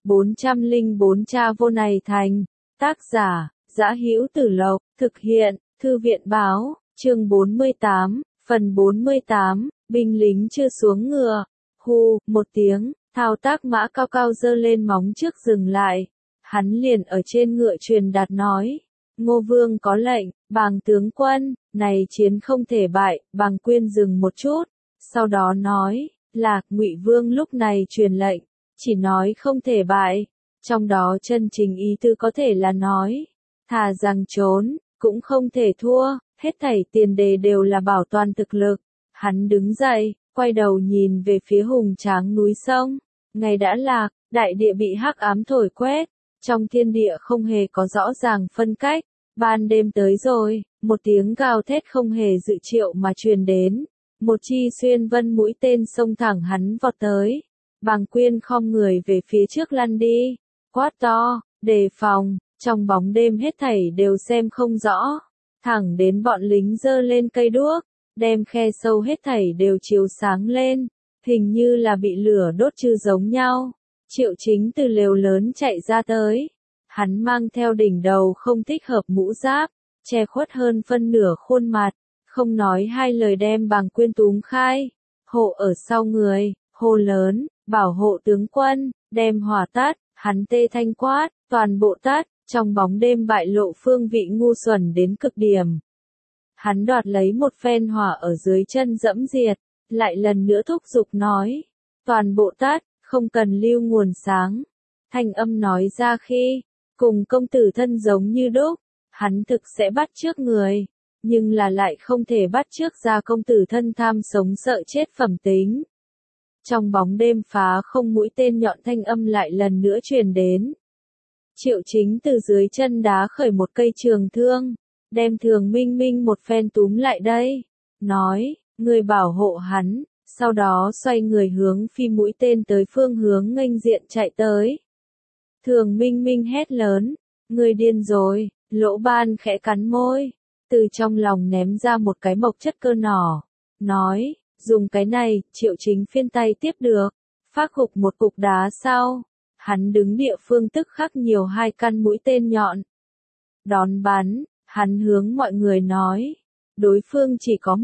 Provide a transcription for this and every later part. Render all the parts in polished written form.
404 Cha vô này thành. Tác giả, Dã Hữu Tử Lộc, thực hiện, Thư viện báo, chương 48, phần 48, binh lính chưa xuống ngựa. Hù, một tiếng, thao tác mã cao cao giơ lên móng trước dừng lại. Hắn liền ở trên ngựa truyền đạt nói. Ngô Vương có lệnh, Bàng tướng quân, này chiến không thể bại. Bàng Quyên dừng một chút, sau đó nói, là, Ngụy Vương lúc này truyền lệnh, chỉ nói không thể bại, trong đó chân chính ý tư có thể là nói, thà rằng trốn, cũng không thể thua, hết thảy tiền đề đều là bảo toàn thực lực. Hắn đứng dậy, quay đầu nhìn về phía hùng tráng núi sông, ngày đã lạc, đại địa bị hắc ám thổi quét, trong thiên địa không hề có rõ ràng phân cách, ban đêm tới rồi, một tiếng gào thét không hề dự triệu mà truyền đến, một chi xuyên vân mũi tên xông thẳng hắn vọt tới. Bàng Quyên khom người về phía trước lăn đi, quát to, đề phòng, trong bóng đêm hết thảy đều xem không rõ, thẳng đến bọn lính giơ lên cây đuốc, đem khe sâu hết thảy đều chiếu sáng lên, hình như là bị lửa đốt chư giống nhau. Triệu Chính từ lều lớn chạy ra tới, hắn mang theo đỉnh đầu không thích hợp mũ giáp, che khuất hơn phân nửa khuôn mặt, không nói hai lời đem Bàng Quyên túm khai, hộ ở sau người, hô lớn, bảo hộ tướng quân, đem hỏa tắt, hắn tê thanh quát, toàn bộ tắt, trong bóng đêm bại lộ phương vị ngu xuẩn đến cực điểm. Hắn đoạt lấy một phen hỏa ở dưới chân dẫm diệt, lại lần nữa thúc giục nói, toàn bộ tắt, không cần lưu nguồn sáng. Thanh âm nói ra khi, cùng công tử thân giống như đúc, hắn thực sẽ bắt trước người, nhưng là lại không thể bắt trước ra công tử thân tham sống sợ chết phẩm tính. Trong bóng đêm phá không mũi tên nhọn thanh âm lại lần nữa truyền đến. Triệu Chính từ dưới chân đá khởi một cây trường thương, đem Thường Minh Minh một phen túm lại đây, nói, người bảo hộ hắn, sau đó xoay người hướng phi mũi tên tới phương hướng nghênh diện chạy tới. Thường Minh Minh hét lớn, người điên rồi, Lỗ Ban khẽ cắn môi, từ trong lòng ném ra một cái mộc chất cơ nỏ, nói, dùng cái này, Triệu Chính phiên tay tiếp được, phát hục một cục đá sau, hắn đứng địa phương tức khắc nhiều hai căn mũi tên nhọn. Đón bắn, hắn hướng mọi người nói, đối phương chỉ có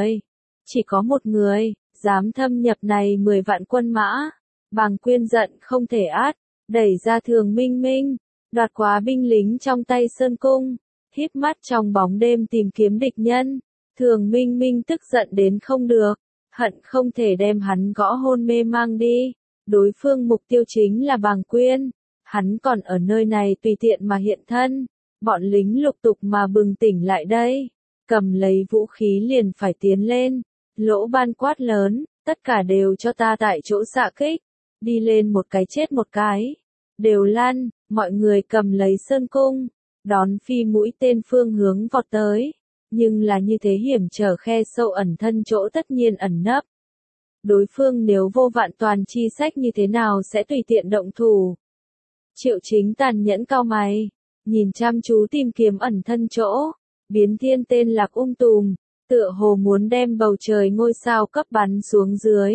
một người, dám thâm nhập này 10 vạn quân mã. Bàng Quyên giận không thể át, đẩy ra Thường Minh Minh, đoạt quá binh lính trong tay sơn cung, híp mắt trong bóng đêm tìm kiếm địch nhân. Thường Minh Minh tức giận đến không được, hận không thể đem hắn gõ hôn mê mang đi. Đối phương mục tiêu chính là Bàng Quyên, hắn còn ở nơi này tùy tiện mà hiện thân. Bọn lính lục tục mà bừng tỉnh lại đây, cầm lấy vũ khí liền phải tiến lên. Lỗ Ban quát lớn, tất cả đều cho ta tại chỗ xạ kích, đi lên một cái chết một cái, đều lăn, mọi người cầm lấy sơn cung, đón phi mũi tên phương hướng vọt tới. Nhưng là như thế hiểm trở khe sâu ẩn thân chỗ tất nhiên ẩn nấp. Đối phương nếu vô vạn toàn chi sách như thế nào sẽ tùy tiện động thủ. Triệu Chính tàn nhẫn cau mày, nhìn chăm chú tìm kiếm ẩn thân chỗ, biến thiên tên lạc tùm, tựa hồ muốn đem bầu trời ngôi sao cấp bắn xuống dưới.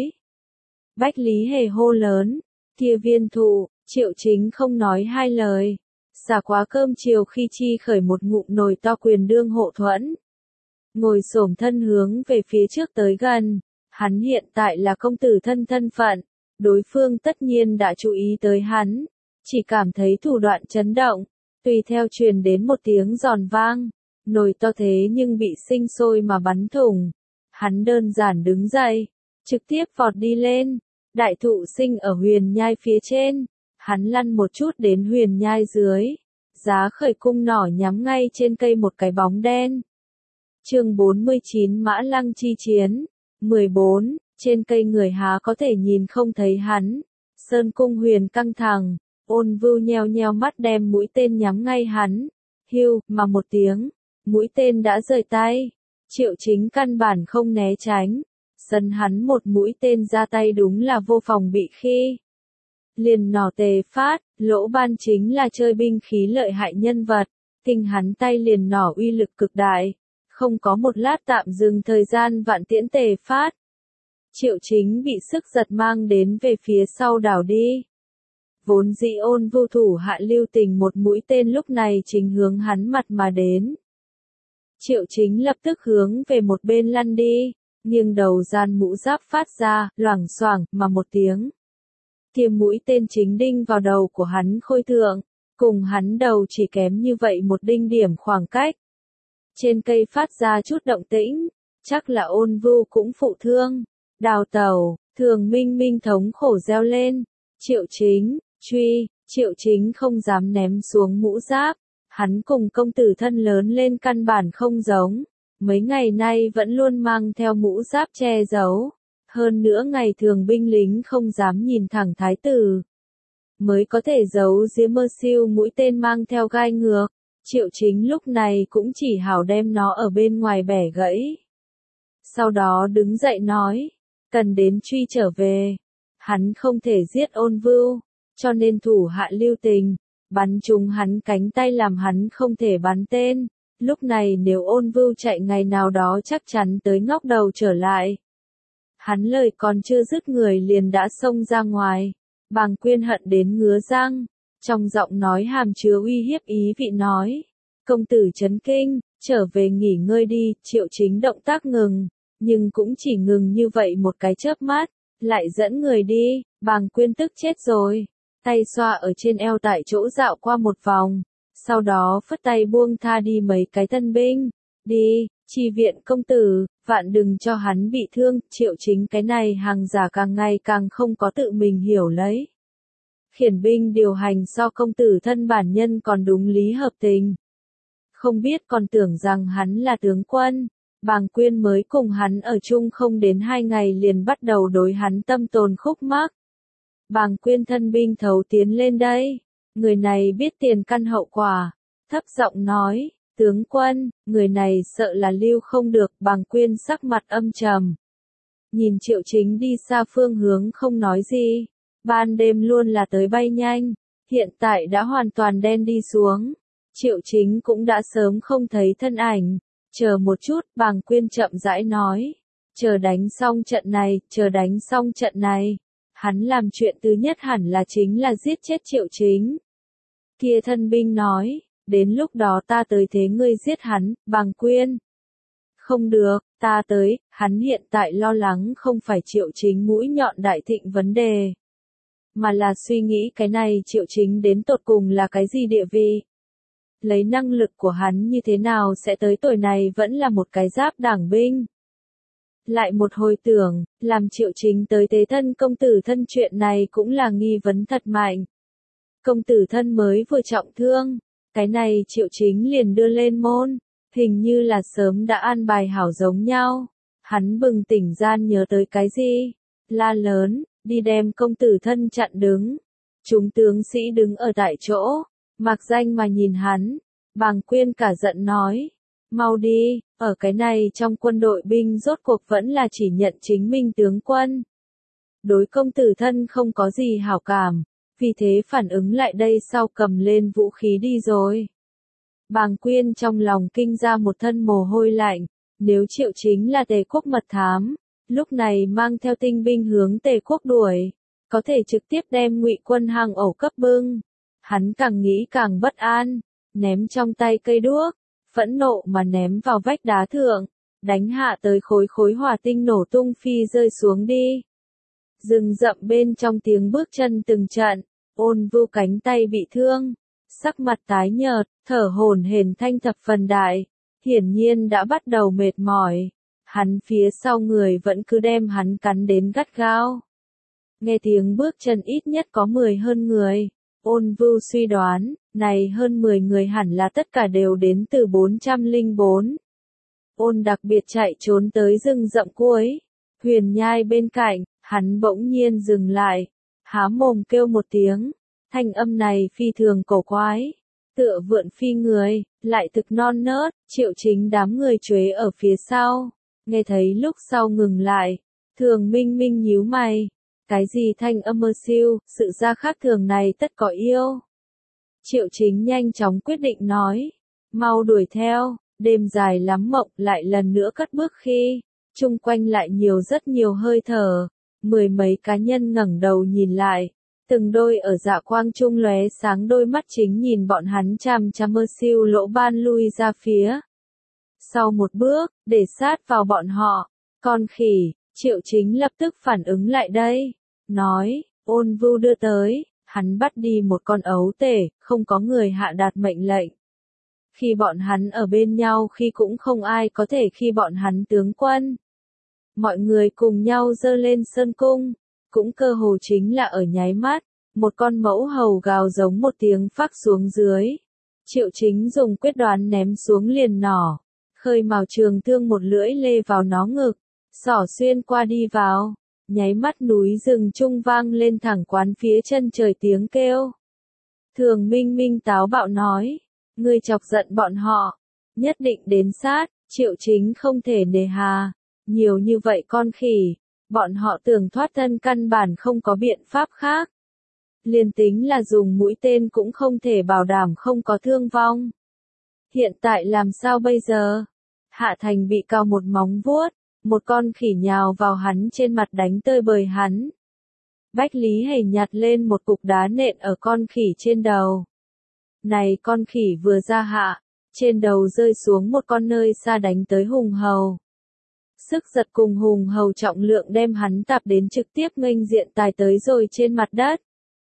Bách Lý Hề hô lớn, kia viên thụ, Triệu Chính không nói hai lời, xả quá cơm chiều khi chi khởi một ngụm nồi to quyền đương hộ thuẫn. Ngồi xổm thân hướng về phía trước tới gần, hắn hiện tại là công tử thân thân phận, đối phương tất nhiên đã chú ý tới hắn, chỉ cảm thấy thủ đoạn chấn động, tùy theo truyền đến một tiếng giòn vang, nồi to thế nhưng bị sinh sôi mà bắn thủng. Hắn đơn giản đứng dậy, trực tiếp vọt đi lên, đại thụ sinh ở huyền nhai phía trên, hắn lăn một chút đến huyền nhai dưới, giá khởi cung nỏ nhắm ngay trên cây một cái bóng đen. Chương 49 Mã Lăng chi chiến. 14, trên cây người há có thể nhìn không thấy hắn. Sơn cung huyền căng thẳng, Ôn Vưu nheo nheo mắt đem mũi tên nhắm ngay hắn. Hưu, mà một tiếng, mũi tên đã rời tay. Triệu Chính căn bản không né tránh. Sân hắn một mũi tên ra tay đúng là vô phòng bị khi. Liền nỏ tề phát, Lỗ Ban chính là chơi binh khí lợi hại nhân vật. Kinh hắn tay liền nỏ uy lực cực đại. Không có một lát tạm dừng thời gian vạn tiễn tề phát. Triệu Chính bị sức giật mang đến về phía sau đảo đi. Vốn dĩ Ôn Vu thủ hạ Lưu Tình một mũi tên lúc này chính hướng hắn mặt mà đến. Triệu Chính lập tức hướng về một bên lăn đi, nghiêng đầu gian mũ giáp phát ra, loảng xoảng, mà một tiếng. Kia mũi tên chính đinh vào đầu của hắn khôi thượng, cùng hắn đầu chỉ kém như vậy một đinh điểm khoảng cách. Trên cây phát ra chút động tĩnh, chắc là Ôn Vu cũng phụ thương. Đào tẩu, Thường Minh Minh thống khổ reo lên. Triệu Chính, truy, Triệu Chính không dám ném xuống mũ giáp. Hắn cùng công tử thân lớn lên căn bản không giống. Mấy ngày nay vẫn luôn mang theo mũ giáp che giấu. Hơn nữa ngày thường binh lính không dám nhìn thẳng thái tử. Mới có thể giấu giếm mơ siêu mũi tên mang theo gai ngược. Triệu Chính lúc này cũng chỉ hảo đem nó ở bên ngoài bẻ gãy. Sau đó đứng dậy nói, cần đến truy trở về. Hắn không thể giết Ôn Vu, cho nên thủ hạ Lưu Tình, bắn trúng hắn cánh tay làm hắn không thể bắn tên. Lúc này nếu Ôn Vu chạy ngày nào đó chắc chắn tới ngóc đầu trở lại. Hắn lời còn chưa dứt người liền đã xông ra ngoài. Bàng Quyên hận đến ngứa răng, trong giọng nói hàm chứa uy hiếp ý vị nói. Công tử chấn kinh, trở về nghỉ ngơi đi. Triệu Chính động tác ngừng, nhưng cũng chỉ ngừng như vậy một cái chớp mắt, lại dẫn người đi. Bàng Quyên tức chết rồi, tay xoa ở trên eo tại chỗ dạo qua một vòng, sau đó phất tay buông tha đi mấy cái tân binh. Đi, chi viện công tử, vạn đừng cho hắn bị thương. Triệu Chính cái này hàng giả càng ngày càng không có tự mình hiểu lấy. Khiển binh điều hành so công tử thân bản nhân còn đúng lý hợp tình. Không biết còn tưởng rằng hắn là tướng quân. Bàng Quyên mới cùng hắn ở chung không đến 2 ngày liền bắt đầu đối hắn tâm tồn khúc mắc. Bàng Quyên thân binh thấu tiến lên đây. Người này biết tiền căn hậu quả. Thấp giọng nói, tướng quân, người này sợ là lưu không được. Bàng Quyên sắc mặt âm trầm. Nhìn Triệu Chính đi xa phương hướng không nói gì. Ban đêm luôn là tới bay nhanh. Hiện tại đã hoàn toàn đen đi xuống. Triệu Chính cũng đã sớm không thấy thân ảnh. Chờ một chút, Bàng Quyên chậm rãi nói. Chờ đánh xong trận này, chờ đánh xong trận này. Hắn làm chuyện thứ nhất hẳn là chính là giết chết Triệu Chính. Kia thân binh nói, đến lúc đó ta tới thế ngươi giết hắn. Bàng Quyên. Không được, ta tới. Hắn hiện tại lo lắng không phải Triệu Chính mũi nhọn đại thịnh vấn đề, mà là suy nghĩ cái này Triệu Chính đến tột cùng là cái gì địa vị. Lấy năng lực của hắn như thế nào sẽ tới tuổi này vẫn là một cái giáp đảng binh. Lại một hồi tưởng, làm Triệu Chính tới tế thân công tử thân chuyện này cũng là nghi vấn thật mạnh. Công tử thân mới vừa trọng thương, cái này Triệu Chính liền đưa lên môn, hình như là sớm đã an bài hảo giống nhau. Hắn bừng tỉnh gian nhớ tới cái gì, la lớn, đi đem công tử thân chặn đứng. Chúng tướng sĩ đứng ở tại chỗ, mặc danh mà nhìn hắn. Bàng Quyên cả giận nói, mau đi, ở cái này trong quân đội binh rốt cuộc vẫn là chỉ nhận chính mình tướng quân. Đối công tử thân không có gì hảo cảm, vì thế phản ứng lại đây sau cầm lên vũ khí đi rồi. Bàng Quyên trong lòng kinh ra một thân mồ hôi lạnh, nếu Triệu Chính là Tề quốc mật thám, lúc này mang theo tinh binh hướng Tề quốc đuổi, có thể trực tiếp đem Ngụy quân hàng ổ cấp bưng. Hắn càng nghĩ càng bất an, ném trong tay cây đuốc, phẫn nộ mà ném vào vách đá thượng, đánh hạ tới khối khối hỏa tinh nổ tung phi rơi xuống đi. Rừng rậm bên trong tiếng bước chân từng trận, Ôn Vu cánh tay bị thương, sắc mặt tái nhợt, thở hổn hển thanh thập phần đại, hiển nhiên đã bắt đầu mệt mỏi. Hắn phía sau người vẫn cứ đem hắn cắn đến gắt gao. Nghe tiếng bước chân ít nhất có 10 hơn người. Ôn Vu suy đoán, này hơn 10 người hẳn là tất cả đều đến từ 404. Ôn đặc biệt chạy trốn tới rừng rậm cuối. Huyền nhai bên cạnh, hắn bỗng nhiên dừng lại. Há mồm kêu một tiếng. Thanh âm này phi thường cổ quái. Tựa vượn phi người, lại thực non nớt. Triệu Chính đám người chuế ở phía sau. Nghe thấy lúc sau ngừng lại. Thường Minh Minh nhíu mày. Cái gì thanh âm mơ siêu, sự ra khác thường này tất có yêu. Triệu Chính nhanh chóng quyết định nói. Mau đuổi theo, đêm dài lắm mộng lại lần nữa cất bước khi. Chung quanh lại rất nhiều hơi thở. 10 mấy cá nhân ngẩng đầu nhìn lại. Từng đôi ở dạ quang trung lóe sáng đôi mắt chính nhìn bọn hắn chằm chằm mơ siêu lỗ ban lui ra phía. Sau một bước, để sát vào bọn họ, con khỉ, Triệu Chính lập tức phản ứng lại đây, nói, Ôn Vưu đưa tới, hắn bắt đi một con ấu tể, không có người hạ đạt mệnh lệnh. Khi bọn hắn ở bên nhau khi cũng không ai có thể khi bọn hắn tướng quân. Mọi người cùng nhau dơ lên sơn cung, cũng cơ hồ chính là ở nháy mắt, một con mẫu hầu gào giống một tiếng phác xuống dưới. Triệu Chính dùng quyết đoán ném xuống liền nỏ, khơi mào trường thương một lưỡi lê vào nó ngực, xỏ xuyên qua đi vào, nháy mắt núi rừng trung vang lên thẳng quán phía chân trời tiếng kêu. Thường Minh Minh táo bạo nói, ngươi chọc giận bọn họ, nhất định đến sát, Triệu Chính không thể nề hà, nhiều như vậy con khỉ, bọn họ tưởng thoát thân căn bản không có biện pháp khác. Liền tính là dùng mũi tên cũng không thể bảo đảm không có thương vong. Hiện tại làm sao bây giờ? Hạ Thành bị cào một móng vuốt, một con khỉ nhào vào hắn trên mặt đánh tơi bời hắn. Bách Lý Hề nhặt lên một cục đá nện ở con khỉ trên đầu. Này con khỉ vừa ra hạ, trên đầu rơi xuống một con nơi xa đánh tới hùng hầu. Sức giật cùng hùng hầu trọng lượng đem hắn tạp đến trực tiếp nghênh diện tài tới rồi trên mặt đất.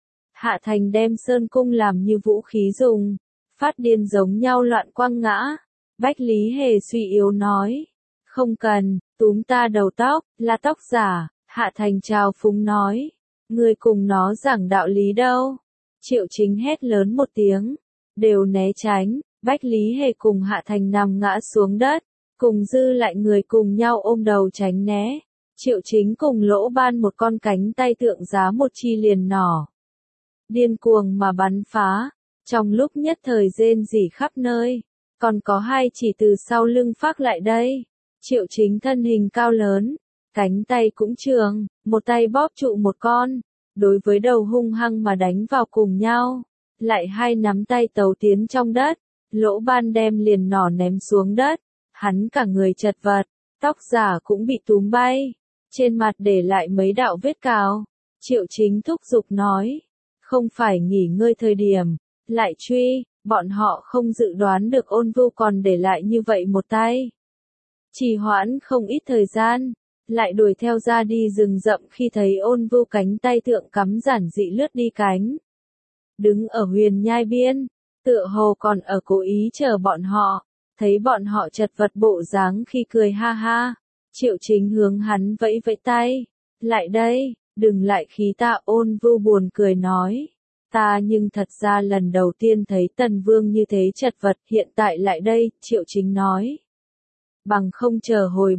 Hạ Thành đem sơn cung làm như vũ khí dùng, phát điên giống nhau loạn quăng ngã. Bách Lý Hề suy yếu nói, không cần, túm ta đầu tóc, là tóc giả. Hạ Thành trào phúng nói, ngươi cùng nó giảng đạo lý đâu. Triệu Chính hét lớn một tiếng, đều né tránh. Bách Lý Hề cùng Hạ Thành nằm ngã xuống đất, cùng dư lại người cùng nhau ôm đầu tránh né. Triệu Chính cùng Lỗ Ban một con cánh tay tượng giá một chi liền nỏ, điên cuồng mà bắn phá, trong lúc nhất thời rên rỉ khắp nơi, còn có hai chỉ từ sau lưng phác lại đây. Triệu Chính thân hình cao lớn, cánh tay cũng trường, một tay bóp trụ một con, đối với đầu hung hăng mà đánh vào cùng nhau, lại hai nắm tay tấu tiến trong đất. Lỗ Ban đem liền nỏ ném xuống đất, hắn cả người chật vật, tóc giả cũng bị túm bay, trên mặt để lại mấy đạo vết cào. Triệu Chính thúc giục nói, không phải nghỉ ngơi thời điểm, lại truy, bọn họ không dự đoán được Ôn Vưu còn để lại như vậy một tay. Trì hoãn không ít thời gian, lại đuổi theo ra đi rừng rậm khi thấy Ôn Vưu cánh tay tượng cắm giản dị lướt đi cánh. Đứng ở huyền nhai biên, tựa hồ còn ở cố ý chờ bọn họ, thấy bọn họ chật vật bộ dáng khi cười ha ha. Triệu Chính hướng hắn vẫy vẫy tay, lại đây, đừng lại khí ta. Ôn Vưu buồn cười nói, ta nhưng thật ra lần đầu tiên thấy Tần Vương như thế chật vật, hiện tại lại đây. Triệu Chính nói, bằng không chờ hồi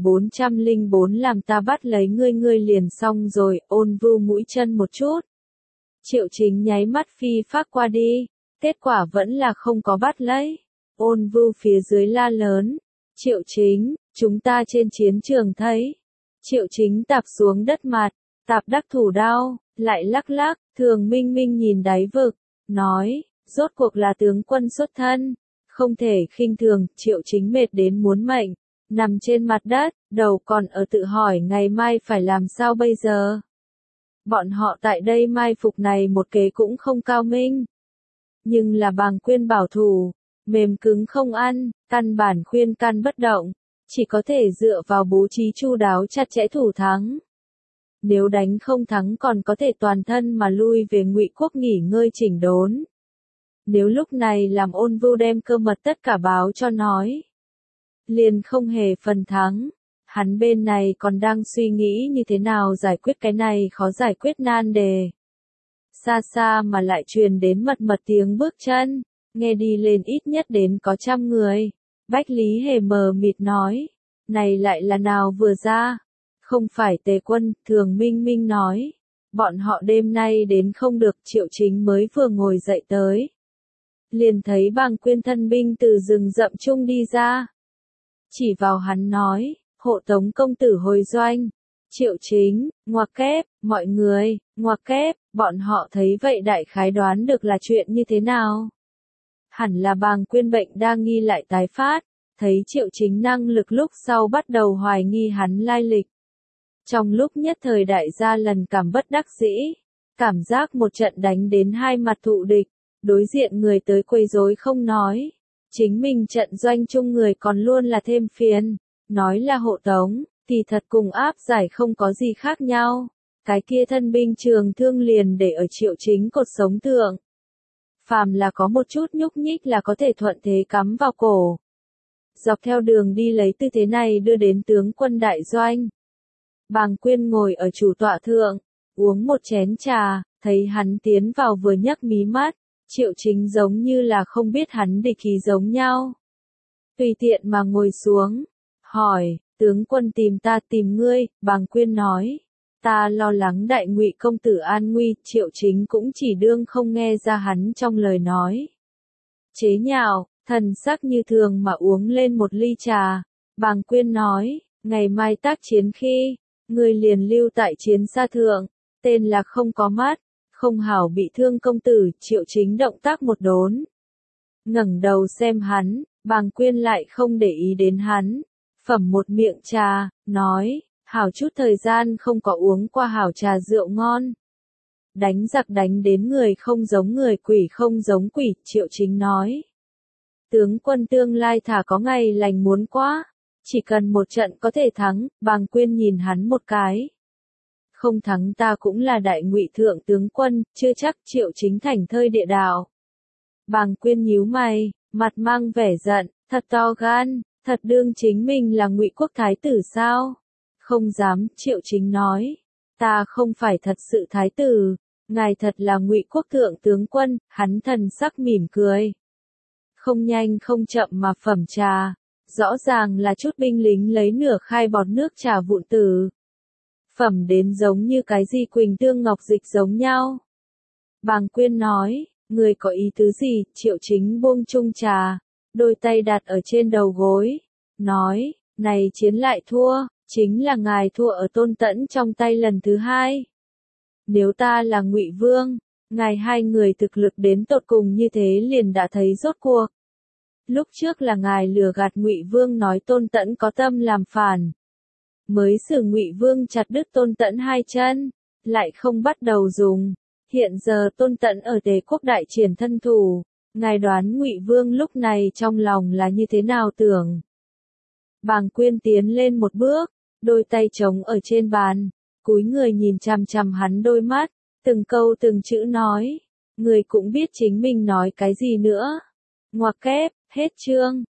404 làm ta bắt lấy ngươi ngươi liền xong rồi. Ôn Vưu mũi chân một chút, Triệu Chính nháy mắt phi phác qua đi, kết quả vẫn là không có bắt lấy. Ôn Vưu phía dưới la lớn, Triệu Chính, chúng ta trên chiến trường thấy. Triệu Chính tạp xuống đất mặt, tạp đắc thủ đao, lại lắc lắc. Thường Minh Minh nhìn đáy vực, nói, rốt cuộc là tướng quân xuất thân, không thể khinh thường. Triệu Chính mệt đến muốn mệnh, nằm trên mặt đất, đầu còn ở tự hỏi ngày mai phải làm sao bây giờ. Bọn họ tại đây mai phục này một kế cũng không cao minh, nhưng là Bàng Quyên bảo thủ, mềm cứng không ăn, căn bản khuyên can bất động, chỉ có thể dựa vào bố trí chu đáo chặt chẽ thủ thắng. Nếu đánh không thắng còn có thể toàn thân mà lui về Ngụy Quốc nghỉ ngơi chỉnh đốn. Nếu lúc này làm Ôn Vưu đem cơ mật tất cả báo cho nói, liền không hề phần thắng. Hắn bên này còn đang suy nghĩ như thế nào giải quyết cái này khó giải quyết nan đề. Xa xa mà lại truyền đến mật mật tiếng bước chân, nghe đi lên ít nhất đến có 100 người. Bách Lý Hề mờ mịt nói, này lại là nào vừa ra? Không phải Tề quân. Thường Minh Minh nói, bọn họ đêm nay đến không được. Triệu Chính mới vừa ngồi dậy tới, liền thấy Bàng Quyên thân binh từ rừng rậm chung đi ra, chỉ vào hắn nói, hộ tống công tử hồi doanh. Triệu Chính, ngoặc kép, mọi người, ngoặc kép. Bọn họ thấy vậy đại khái đoán được là chuyện như thế nào. Hẳn là Bàng Quyên bệnh đa nghi lại tái phát, thấy Triệu Chính năng lực lúc sau bắt đầu hoài nghi hắn lai lịch. Trong lúc nhất thời đại gia lần cảm bất đắc dĩ, cảm giác một trận đánh đến hai mặt thụ địch, đối diện người tới quấy rối không nói. Chính mình trận doanh chung người còn luôn là thêm phiền, nói là hộ tống, thì thật cùng áp giải không có gì khác nhau. Cái kia thân binh trường thương liền để ở Triệu Chính cột sống thượng. Phàm là có một chút nhúc nhích là có thể thuận thế cắm vào cổ. Dọc theo đường đi lấy tư thế này đưa đến tướng quân đại doanh. Bàng Quyên ngồi ở chủ tọa thượng, uống một chén trà, thấy hắn tiến vào vừa nhấc mí mắt, Triệu Chính giống như là không biết hắn địch ý giống nhau. Tùy tiện mà ngồi xuống, hỏi, tướng quân tìm ta tìm ngươi, Bàng Quyên nói. Ta lo lắng đại ngụy công tử an nguy, Triệu Chính cũng chỉ đương không nghe ra hắn trong lời nói. Chế nhạo, thần sắc như thường mà uống lên một ly trà, Bàng Quyên nói, ngày mai tác chiến khi, người liền lưu tại chiến xa thượng, tên là không có mắt, không hảo bị thương công tử, Triệu Chính động tác một đốn. Ngẩng đầu xem hắn, Bàng Quyên lại không để ý đến hắn, phẩm một miệng trà, nói, hảo chút thời gian không có uống qua hảo trà rượu ngon. Đánh giặc đánh đến người không giống người, quỷ không giống quỷ, Triệu Chính nói. Tướng quân tương lai thả có ngày lành muốn quá, chỉ cần một trận có thể thắng, Bàng Quyên nhìn hắn một cái. Không thắng ta cũng là đại ngụy thượng tướng quân, chưa chắc, Triệu Chính thành thơi địa đạo. Bàng Quyên nhíu mày, mặt mang vẻ giận, thật to gan, thật đương chính mình là ngụy quốc thái tử sao? Không dám, Triệu Chính nói, ta không phải thật sự thái tử, ngài thật là ngụy quốc thượng tướng quân, hắn thần sắc mỉm cười. Không nhanh không chậm mà phẩm trà, rõ ràng là chút binh lính lấy nửa khai bọt nước trà vụn tử. Phẩm đến giống như cái gì quỳnh tương ngọc dịch giống nhau. Bàng Quyên nói, người có ý tứ gì, Triệu Chính buông chung trà, đôi tay đặt ở trên đầu gối, nói, này chiến lại thua, chính là ngài thua ở Tôn Tẫn trong tay lần thứ hai. Nếu ta là Ngụy Vương, ngài hai người thực lực đến tột cùng như thế liền đã thấy rốt cuộc. Lúc trước là ngài lừa gạt Ngụy Vương nói Tôn Tẫn có tâm làm phản, mới xử Ngụy Vương chặt đứt Tôn Tẫn hai chân, lại không bắt đầu dùng. Hiện giờ Tôn Tẫn ở Tề quốc đại triển thân thủ, ngài đoán Ngụy Vương lúc này trong lòng là như thế nào tưởng? Bàng Quyên tiến lên một bước, đôi tay trống ở trên bàn, cúi người nhìn chằm chằm hắn đôi mắt, từng câu từng chữ nói, người cũng biết chính mình nói cái gì nữa. Ngoặc kép, hết chương.